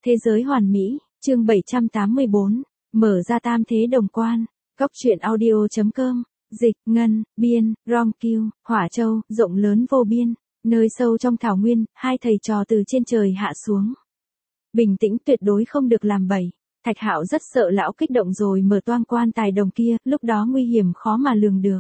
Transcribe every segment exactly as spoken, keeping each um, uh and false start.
Thế giới hoàn mỹ, chương bảy trăm tám mươi bốn, mở ra tam thế đồng quan, góc truyện audio.com, dịch, ngân, biên, rom kiêu, hỏa châu, rộng lớn vô biên, nơi sâu trong thảo nguyên, hai thầy trò từ trên trời hạ xuống. Bình tĩnh tuyệt đối không được làm bậy. Thạch Hạo rất sợ lão kích động rồi mở toang quan tài đồng kia, lúc đó nguy hiểm khó mà lường được.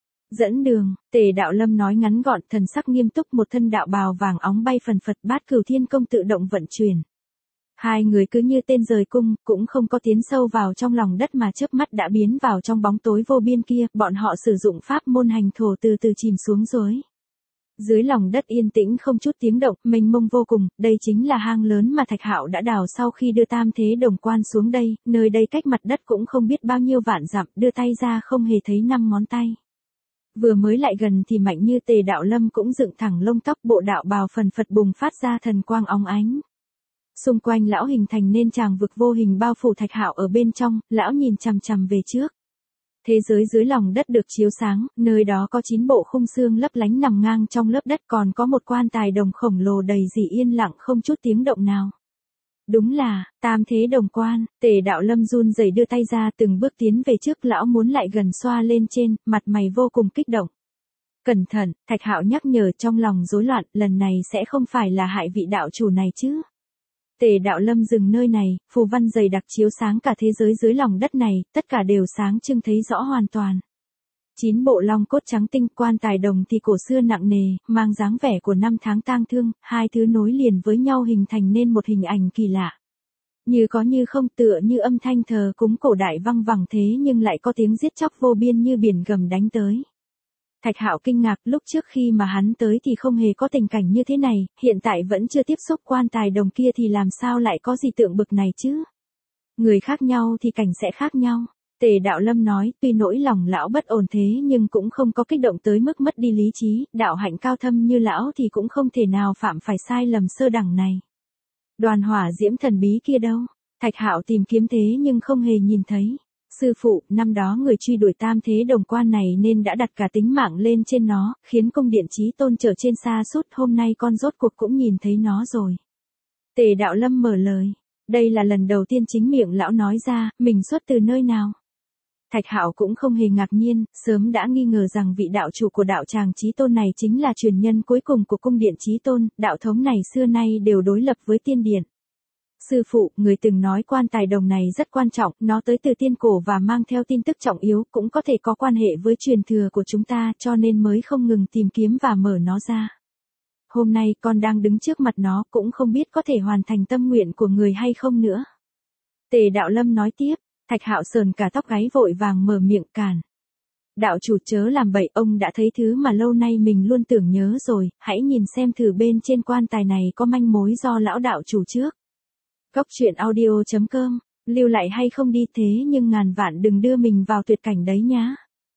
Dẫn đường, Tề Đạo Lâm nói ngắn gọn, thần sắc nghiêm túc, một thân đạo bào vàng óng bay phần phật, bát cửu thiên công tự động vận chuyển. Hai người cứ như tên rời cung, cũng không có tiến sâu vào trong lòng đất mà chớp mắt đã biến vào trong bóng tối vô biên kia, bọn họ sử dụng pháp môn hành thổ từ từ chìm xuống dưới. Dưới lòng đất yên tĩnh không chút tiếng động, mênh mông vô cùng, đây chính là hang lớn mà Thạch Hạo đã đào sau khi đưa tam thế đồng quan xuống đây, nơi đây cách mặt đất cũng không biết bao nhiêu vạn dặm, đưa tay ra không hề thấy năm ngón tay. Vừa mới lại gần thì mạnh như Tề Đạo Lâm cũng dựng thẳng lông tóc, bộ đạo bào phần phật bùng phát ra thần quang óng ánh. Xung quanh lão hình thành nên tràng vực vô hình bao phủ Thạch Hạo ở bên trong, lão nhìn chằm chằm về trước. Thế giới dưới lòng đất được chiếu sáng, nơi đó có chín bộ khung xương lấp lánh nằm ngang trong lớp đất, còn có một quan tài đồng khổng lồ đầy dì yên lặng không chút tiếng động nào. Đúng là, tam thế đồng quan. Tề Đạo Lâm run rẩy đưa tay ra từng bước tiến về trước, lão muốn lại gần xoa lên trên, mặt mày vô cùng kích động. Cẩn thận, Thạch Hạo nhắc nhở trong lòng rối loạn, lần này sẽ không phải là hại vị đạo chủ này chứ. Tề Đạo Lâm dừng nơi này, phù văn dày đặc chiếu sáng cả thế giới dưới lòng đất này, tất cả đều sáng trưng thấy rõ hoàn toàn. Chín bộ long cốt trắng tinh, quan tài đồng thì cổ xưa nặng nề, mang dáng vẻ của năm tháng tang thương, hai thứ nối liền với nhau hình thành nên một hình ảnh kỳ lạ. Như có như không, tựa như âm thanh thờ cúng cổ đại văng vẳng thế nhưng lại có tiếng giết chóc vô biên như biển gầm đánh tới. Thạch Hạo kinh ngạc, lúc trước khi mà hắn tới thì không hề có tình cảnh như thế này, hiện tại vẫn chưa tiếp xúc quan tài đồng kia thì làm sao lại có gì tượng bực này chứ? Người khác nhau thì cảnh sẽ khác nhau. Tề Đạo Lâm nói, tuy nỗi lòng lão bất ổn thế nhưng cũng không có kích động tới mức mất đi lý trí, đạo hạnh cao thâm như lão thì cũng không thể nào phạm phải sai lầm sơ đẳng này. Đoàn hỏa diễm thần bí kia đâu? Thạch Hạo tìm kiếm thế nhưng không hề nhìn thấy. Sư phụ, năm đó người truy đuổi tam thế đồng quan này nên đã đặt cả tính mạng lên trên nó, khiến cung điện chí tôn trở trên xa suốt, hôm nay con rốt cuộc cũng nhìn thấy nó rồi. Tề Đạo Lâm mở lời, đây là lần đầu tiên chính miệng lão nói ra, mình xuất từ nơi nào. Thạch Hạo cũng không hề ngạc nhiên, sớm đã nghi ngờ rằng vị đạo chủ của đạo tràng chí tôn này chính là truyền nhân cuối cùng của cung điện chí tôn, đạo thống này xưa nay đều đối lập với tiên điện. Sư phụ, người từng nói quan tài đồng này rất quan trọng, nó tới từ tiên cổ và mang theo tin tức trọng yếu, cũng có thể có quan hệ với truyền thừa của chúng ta, cho nên mới không ngừng tìm kiếm và mở nó ra. Hôm nay con đang đứng trước mặt nó, cũng không biết có thể hoàn thành tâm nguyện của người hay không nữa. Tề Đạo Lâm nói tiếp. Thạch Hạo sờn cả tóc gáy vội vàng mở miệng cản. Đạo chủ chớ làm bậy, ông đã thấy thứ mà lâu nay mình luôn tưởng nhớ rồi, hãy nhìn xem thử bên trên quan tài này có manh mối do lão đạo chủ trước. Góc truyện audio.com, lưu lại hay không đi thế nhưng ngàn vạn đừng đưa mình vào tuyệt cảnh đấy nhá.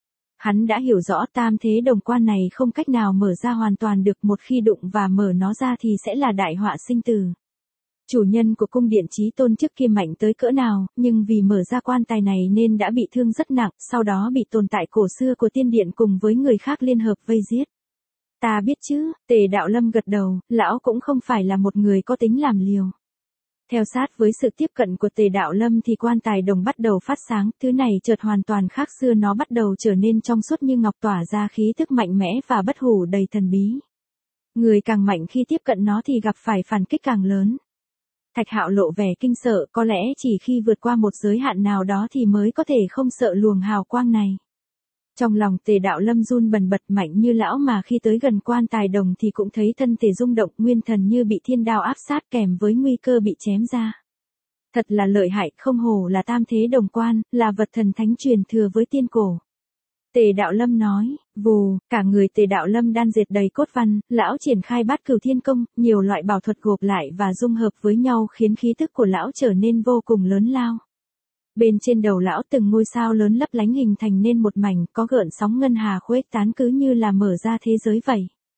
Hắn đã hiểu rõ tam thế đồng quan này không cách nào mở ra hoàn toàn được, một khi đụng và mở nó ra thì sẽ là đại họa sinh tử. Chủ nhân của cung điện chí tôn trước kia mạnh tới cỡ nào, nhưng vì mở ra quan tài này nên đã bị thương rất nặng, sau đó bị tồn tại cổ xưa của tiên điện cùng với người khác liên hợp vây giết. Ta biết chứ, Tề Đạo Lâm gật đầu, lão cũng không phải là một người có tính làm liều. Theo sát với sự tiếp cận của Tề Đạo Lâm thì quan tài đồng bắt đầu phát sáng, thứ này chợt hoàn toàn khác xưa, nó bắt đầu trở nên trong suốt như ngọc, tỏa ra khí thức mạnh mẽ và bất hủ đầy thần bí. Người càng mạnh khi tiếp cận nó thì gặp phải phản kích càng lớn. Thạch Hạo lộ vẻ kinh sợ, có lẽ chỉ khi vượt qua một giới hạn nào đó thì mới có thể không sợ luồng hào quang này. Trong lòng Tề Đạo Lâm run bần bật, mạnh như lão mà khi tới gần quan tài đồng thì cũng thấy thân thể rung động, nguyên thần như bị thiên đao áp sát kèm với nguy cơ bị chém ra. Thật là lợi hại, không hổ là tam thế đồng quan, là vật thần thánh truyền thừa với tiên cổ. Tề Đạo Lâm nói, vù, cả người Tề Đạo Lâm đan dệt đầy cốt văn, lão triển khai bát cửu thiên công, nhiều loại bảo thuật gộp lại và dung hợp với nhau khiến khí tức của lão trở nên vô cùng lớn lao. Bên trên đầu lão từng ngôi sao lớn lấp lánh hình thành nên một mảnh, có gợn sóng ngân hà khuếch tán cứ như là mở ra thế giới vậy.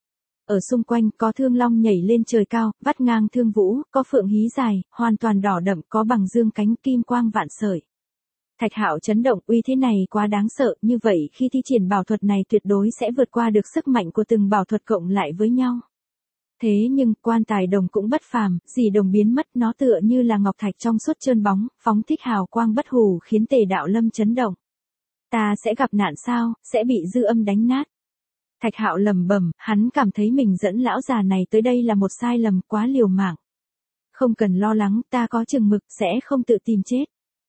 Ở xung quanh có thương long nhảy lên trời cao, vắt ngang thương vũ, có phượng hí dài, hoàn toàn đỏ đậm, có bằng dương cánh kim quang vạn sợi. Thạch Hạo chấn động, uy thế này quá đáng sợ, như vậy khi thi triển bảo thuật này tuyệt đối sẽ vượt qua được sức mạnh của từng bảo thuật cộng lại với nhau. Thế nhưng, quan tài đồng cũng bất phàm, gì đồng biến mất, nó tựa như là ngọc thạch trong suốt trơn bóng, phóng thích hào quang bất hủ khiến Tề Đạo Lâm chấn động. Ta sẽ gặp nạn sao, sẽ bị dư âm đánh nát. Thạch Hạo lẩm bẩm, hắn cảm thấy mình dẫn lão già này tới đây là một sai lầm quá liều mạng. Không cần lo lắng, ta có chừng mực, sẽ không tự tìm chết.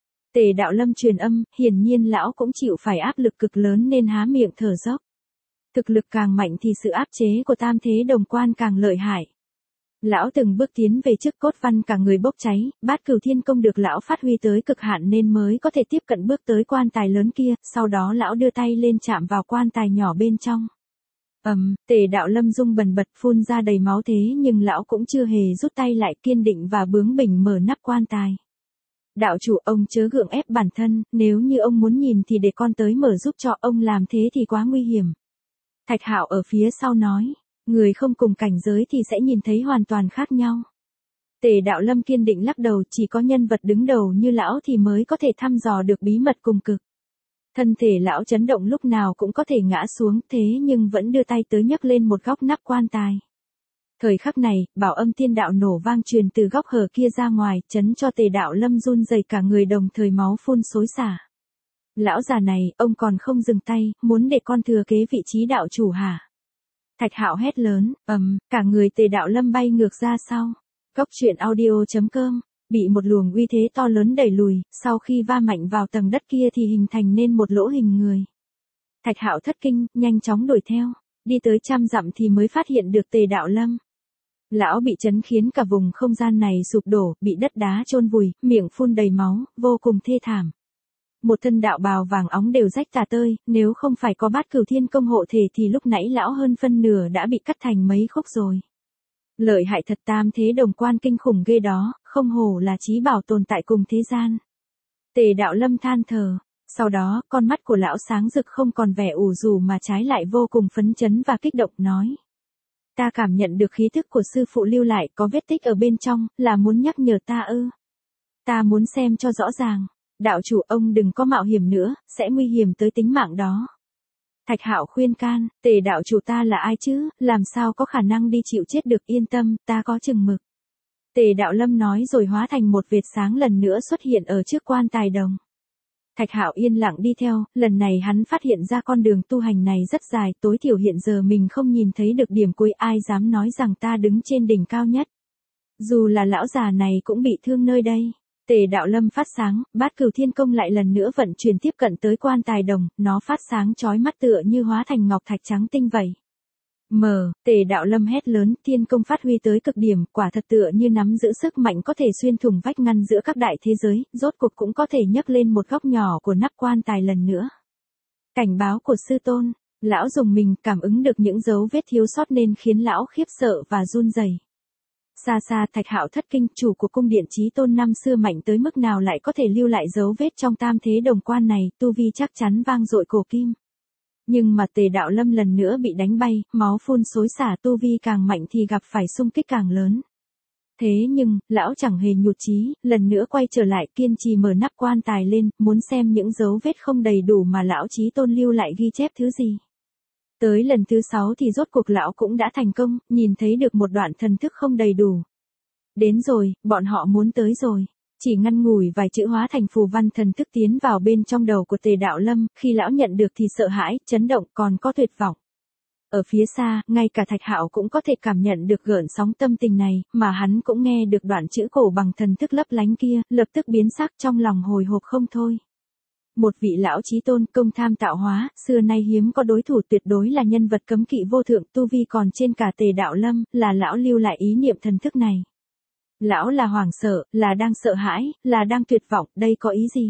Tề Đạo Lâm truyền âm, hiển nhiên lão cũng chịu phải áp lực cực lớn nên há miệng thở dốc. Thực lực càng mạnh thì sự áp chế của tam thế đồng quan càng lợi hại. Lão từng bước tiến về trước, cốt văn cả người bốc cháy, bát cửu thiên công được lão phát huy tới cực hạn nên mới có thể tiếp cận bước tới quan tài lớn kia, sau đó lão đưa tay lên chạm vào quan tài nhỏ bên trong. Ầm, um, Tề Đạo Lâm rung bần bật phun ra đầy máu thế nhưng lão cũng chưa hề rút tay lại, kiên định và bướng bỉnh mở nắp quan tài. Đạo chủ, ông chớ gượng ép bản thân, nếu như ông muốn nhìn thì để con tới mở giúp cho, ông làm thế thì quá nguy hiểm. Thạch Hạo ở phía sau nói, người không cùng cảnh giới thì sẽ nhìn thấy hoàn toàn khác nhau. Tề Đạo Lâm kiên định lắc đầu, chỉ có nhân vật đứng đầu như lão thì mới có thể thăm dò được bí mật cùng cực. Thân thể lão chấn động lúc nào cũng có thể ngã xuống, thế nhưng vẫn đưa tay tới nhấc lên một góc nắp quan tài. Thời khắc này, bảo âm thiên đạo nổ vang truyền từ góc hở kia ra ngoài, chấn cho Tề Đạo Lâm run rẩy cả người, đồng thời máu phun xối xả. Lão già này, ông còn không dừng tay, muốn để con thừa kế vị trí đạo chủ hả? Thạch Hạo hét lớn, ầm, um, cả người Tề Đạo Lâm bay ngược ra sau. Góc truyện audio chấm com, bị một luồng uy thế to lớn đẩy lùi, sau khi va mạnh vào tầng đất kia thì hình thành nên một lỗ hình người. Thạch Hạo thất kinh, nhanh chóng đuổi theo, đi tới trăm dặm thì mới phát hiện được Tề Đạo Lâm. Lão bị chấn khiến cả vùng không gian này sụp đổ, bị đất đá chôn vùi, miệng phun đầy máu, vô cùng thê thảm. Một thân đạo bào vàng óng đều rách tả tơi, nếu không phải có bát cửu thiên công hộ thể thì lúc nãy lão hơn phân nửa đã bị cắt thành mấy khúc rồi. Lợi hại thật, tam thế đồng quan kinh khủng ghê đó, không hổ là chí bảo tồn tại cùng thế gian. Tề Đạo Lâm than thở, sau đó con mắt của lão sáng rực, không còn vẻ ủ rũ mà trái lại vô cùng phấn chấn và kích động, nói. Ta cảm nhận được khí thức của sư phụ lưu lại, có vết tích ở bên trong, là muốn nhắc nhở ta ư. Ta muốn xem cho rõ ràng. Đạo chủ, ông đừng có mạo hiểm nữa, sẽ nguy hiểm tới tính mạng đó. Thạch Hạo khuyên can, Tề đạo chủ, ta là ai chứ, làm sao có khả năng đi chịu chết được, yên tâm, ta có chừng mực. Tề Đạo Lâm nói rồi hóa thành một vệt sáng lần nữa xuất hiện ở trước quan tài đồng. Thạch Hạo yên lặng đi theo, lần này hắn phát hiện ra con đường tu hành này rất dài, tối thiểu hiện giờ mình không nhìn thấy được điểm cuối, ai dám nói rằng ta đứng trên đỉnh cao nhất. Dù là lão già này cũng bị thương nơi đây. Tề Đạo Lâm phát sáng, bát cửu thiên công lại lần nữa vận chuyển tiếp cận tới quan tài đồng, nó phát sáng chói mắt tựa như hóa thành ngọc thạch trắng tinh vậy. Mờ, Tề Đạo Lâm hét lớn, thiên công phát huy tới cực điểm, quả thật tựa như nắm giữ sức mạnh có thể xuyên thủng vách ngăn giữa các đại thế giới, rốt cuộc cũng có thể nhấc lên một góc nhỏ của nắp quan tài lần nữa. Cảnh báo của sư tôn, lão dùng mình cảm ứng được những dấu vết thiếu sót nên khiến lão khiếp sợ và run rẩy. Xa xa, Thạch Hạo thất kinh, chủ của cung điện chí tôn năm xưa mạnh tới mức nào lại có thể lưu lại dấu vết trong tam thế đồng quan này, tu vi chắc chắn vang dội cổ kim. Nhưng mà Tề Đạo Lâm lần nữa bị đánh bay, máu phun xối xả, tu vi càng mạnh thì gặp phải xung kích càng lớn. Thế nhưng, lão chẳng hề nhụt chí, lần nữa quay trở lại, kiên trì mở nắp quan tài lên, muốn xem những dấu vết không đầy đủ mà lão chí tôn lưu lại ghi chép thứ gì. Tới lần thứ sáu thì rốt cuộc lão cũng đã thành công, nhìn thấy được một đoạn thần thức không đầy đủ. Đến rồi, bọn họ muốn tới rồi. Chỉ ngăn ngủi vài chữ hóa thành phù văn thần thức tiến vào bên trong đầu của Tề Đạo Lâm, khi lão nhận được thì sợ hãi, chấn động, còn có tuyệt vọng. Ở phía xa, ngay cả Thạch Hạo cũng có thể cảm nhận được gợn sóng tâm tình này, mà hắn cũng nghe được đoạn chữ cổ bằng thần thức lấp lánh kia, lập tức biến sắc, trong lòng hồi hộp không thôi. Một vị lão chí tôn, công tham tạo hóa, xưa nay hiếm có đối thủ, tuyệt đối là nhân vật cấm kỵ vô thượng, tu vi còn trên cả Tề Đạo Lâm, là lão lưu lại ý niệm thần thức này. Lão là hoảng sợ, là đang sợ hãi, là đang tuyệt vọng, đây có ý gì?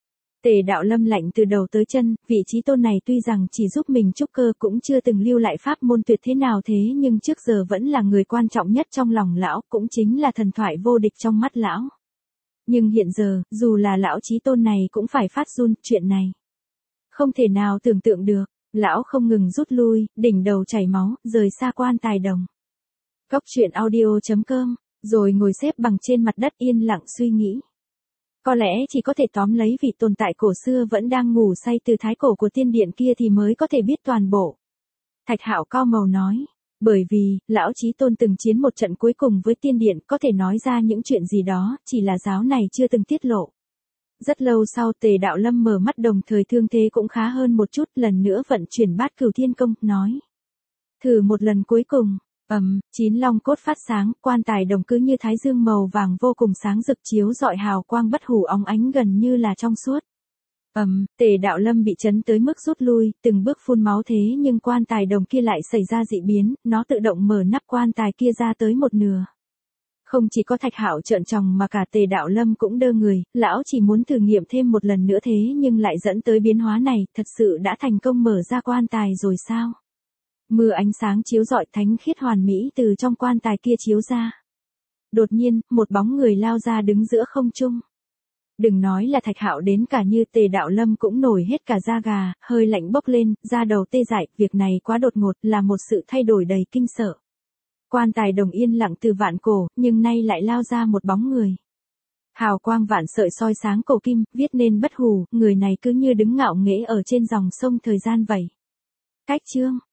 Tề Đạo Lâm lạnh từ đầu tới chân, vị chí tôn này tuy rằng chỉ giúp mình trúc cơ, cũng chưa từng lưu lại pháp môn tuyệt thế nào, thế nhưng trước giờ vẫn là người quan trọng nhất trong lòng lão, cũng chính là thần thoại vô địch trong mắt lão. Nhưng hiện giờ, dù là lão chí tôn này cũng phải phát run, chuyện này không thể nào tưởng tượng được. Lão không ngừng rút lui, đỉnh đầu chảy máu, rời xa quan tài đồng. Góc truyện audio chấm com, rồi ngồi xếp bằng trên mặt đất yên lặng suy nghĩ. Có lẽ chỉ có thể tóm lấy vị tồn tại cổ xưa vẫn đang ngủ say từ thái cổ của tiên điện kia thì mới có thể biết toàn bộ. Thạch Hạo cao màu nói, Bởi vì, lão chí tôn từng chiến một trận cuối cùng với tiên điện, có thể nói ra những chuyện gì đó, chỉ là giáo này chưa từng tiết lộ. Rất lâu sau Tề Đạo Lâm mở mắt, đồng thời thương thế cũng khá hơn một chút, lần nữa vận chuyển bát cửu thiên công, nói. Thử một lần cuối cùng, ầm, chín long cốt phát sáng, quan tài đồng cứ như thái dương màu vàng vô cùng sáng rực chiếu rọi hào quang bất hủ óng ánh gần như là trong suốt. Ầm, Tề Đạo Lâm bị chấn tới mức rút lui, từng bước phun máu thế nhưng quan tài đồng kia lại xảy ra dị biến, nó tự động mở nắp quan tài kia ra tới một nửa. Không chỉ có Thạch Hạo trợn tròng mà cả Tề Đạo Lâm cũng đơ người, lão chỉ muốn thử nghiệm thêm một lần nữa thế nhưng lại dẫn tới biến hóa này, thật sự đã thành công mở ra quan tài rồi sao? Mưa ánh sáng chiếu rọi thánh khiết hoàn mỹ từ trong quan tài kia chiếu ra. Đột nhiên, một bóng người lao ra đứng giữa không trung. Đừng nói là Thạch Hạo, đến cả như Tề Đạo Lâm cũng nổi hết cả da gà, hơi lạnh bốc lên, da đầu tê dại, việc này quá đột ngột, là một sự thay đổi đầy kinh sợ. Quan tài đồng yên lặng từ vạn cổ, nhưng nay lại lao ra một bóng người. Hào quang vạn sợi soi sáng cổ kim, viết nên bất hủ, người này cứ như đứng ngạo nghễ ở trên dòng sông thời gian vậy. Cách chương